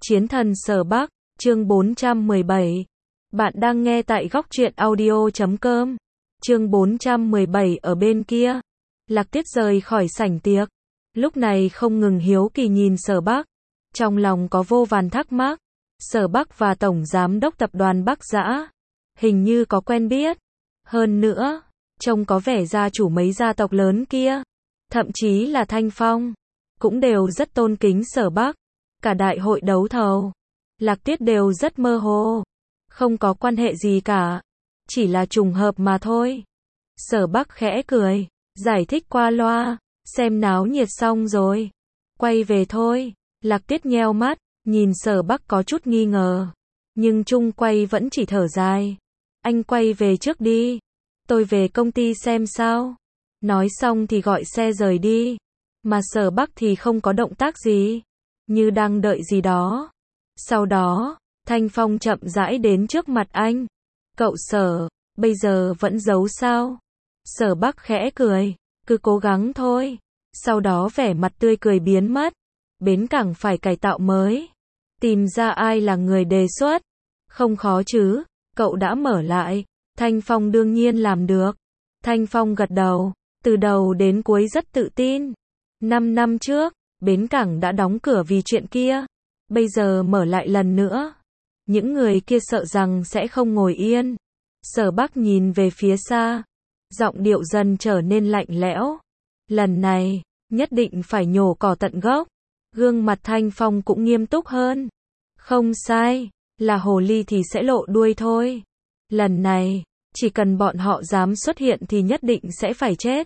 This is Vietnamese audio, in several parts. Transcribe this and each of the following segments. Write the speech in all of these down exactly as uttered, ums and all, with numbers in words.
Chiến thần Sở Bắc, chương bốn trăm mười bảy. Bạn đang nghe tại góc truyện audio chấm com. Chương bốn trăm mười bảy ở bên kia. Lạc Tiết rời khỏi sảnh tiệc. Lúc này không ngừng hiếu kỳ nhìn Sở Bắc. Trong lòng có vô vàn thắc mắc. Sở Bắc và Tổng Giám đốc Tập đoàn Bắc Dã hình như có quen biết. Hơn nữa, trông có vẻ gia chủ mấy gia tộc lớn kia. Thậm chí là Thanh Phong. Cũng đều rất tôn kính Sở Bắc. Cả đại hội đấu thầu, Lạc Tiết đều rất mơ hồ. Không có quan hệ gì cả. Chỉ là trùng hợp mà thôi. Sở Bắc khẽ cười, giải thích qua loa, xem náo nhiệt xong rồi. Quay về thôi. Lạc Tiết nheo mắt, nhìn Sở Bắc có chút nghi ngờ. Nhưng chung quay vẫn chỉ thở dài. Anh quay về trước đi. Tôi về công ty xem sao. Nói xong thì gọi xe rời đi. Mà Sở Bắc thì không có động tác gì. Như đang đợi gì đó. Sau đó, Thanh Phong chậm rãi đến trước mặt anh. Cậu Sở, bây giờ vẫn giấu sao? Sở Bắc khẽ cười, cứ cố gắng thôi. Sau đó vẻ mặt tươi cười biến mất. Bến cảng phải cải tạo mới. Tìm ra ai là người đề xuất. Không khó chứ, cậu đã mở lại. Thanh Phong đương nhiên làm được. Thanh Phong gật đầu, từ đầu đến cuối rất tự tin. Năm năm trước, bến cảng đã đóng cửa vì chuyện kia. Bây giờ mở lại lần nữa. Những người kia sợ rằng sẽ không ngồi yên. Sở Bắc nhìn về phía xa. Giọng điệu dần trở nên lạnh lẽo. Lần này, nhất định phải nhổ cỏ tận gốc. Gương mặt Thanh Phong cũng nghiêm túc hơn. Không sai, là hồ ly thì sẽ lộ đuôi thôi. Lần này, chỉ cần bọn họ dám xuất hiện thì nhất định sẽ phải chết.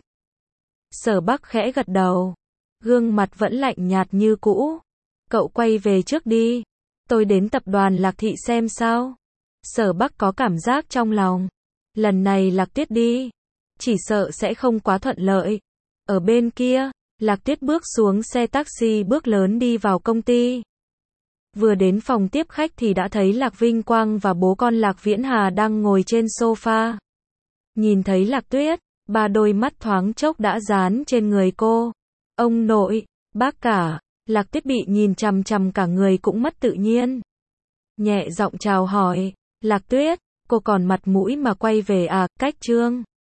Sở Bắc khẽ gật đầu. Gương mặt vẫn lạnh nhạt như cũ. Cậu quay về trước đi. Tôi đến tập đoàn Lạc Thị xem sao. Sở Bắc có cảm giác trong lòng. Lần này Lạc Tiết đi. Chỉ sợ sẽ không quá thuận lợi. Ở bên kia, Lạc Tiết bước xuống xe taxi bước lớn đi vào công ty. Vừa đến phòng tiếp khách thì đã thấy Lạc Vinh Quang và bố con Lạc Viễn Hà đang ngồi trên sofa. Nhìn thấy Lạc Tuyết, ba đôi mắt thoáng chốc đã dán trên người cô. Ông nội, bác cả, Lạc Tiết bị nhìn chằm chằm cả người cũng mất tự nhiên. Nhẹ giọng chào hỏi, Lạc Tuyết, cô còn mặt mũi mà quay về à, cách Trương.